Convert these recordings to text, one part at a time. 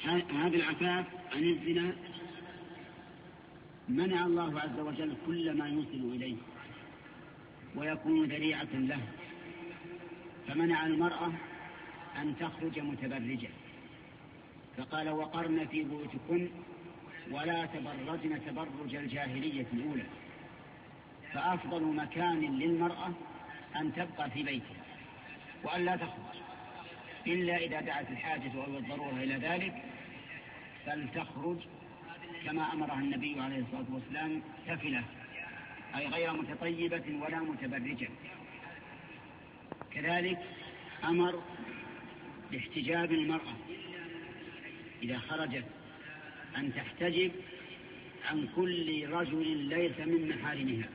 هذا العفاف عن الزنا منع الله عز وجل كل ما يوصل إليه ويكون ذريعة له، فمنع المرأة أن تخرج متبرجة، فقال وقرن في بيوتكن ولا تبرجن تبرج الجاهلية الأولى. فأفضل مكان للمرأة أن تبقى في بيتها وأن لا تخرج إلا إذا دعت الحاجة أو الضرورة إلى ذلك، فلتخرج كما أمرها النبي عليه الصلاة والسلام سفلة، أي غير متطيبة ولا متبرجة. كذلك أمر باحتجاب المرأة إذا خرجت أن تحتجب عن كل رجل ليس من محارمها.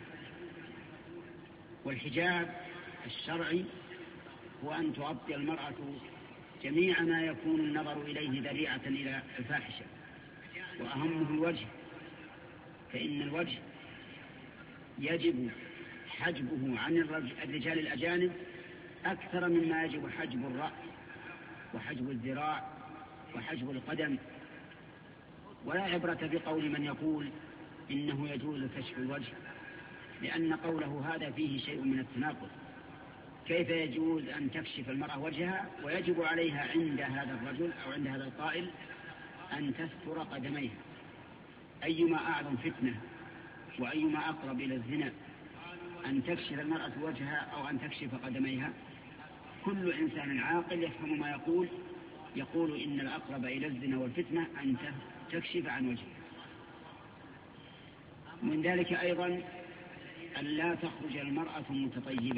والحجاب الشرعي هو أن تغطي المرأة جميع ما يكون النظر إليه ذريعة إلى الفاحشة، وأهمه الوجه، فإن الوجه يجب حجبه عن الرجال الأجانب أكثر مما يجب حجب الرأس وحجب الذراع وحجب القدم. ولا عبرة بقول من يقول إنه يجوز كشف الوجه، لأن قوله هذا فيه شيء من التناقض. كيف يجوز أن تكشف المرأة وجهها ويجب عليها عند هذا الرجل أو عند هذا القائل أن تستر قدميها؟ أيما أعظم فتنة وأيما أقرب إلى الزنا، أن تكشف المرأة وجهها أو أن تكشف قدميها؟ كل إنسان عاقل يفهم ما يقول إن الأقرب إلى الزنا والفتنة أن تكشف عن وجهها. من ذلك أيضا أن لا تخرج المرأة متطيبة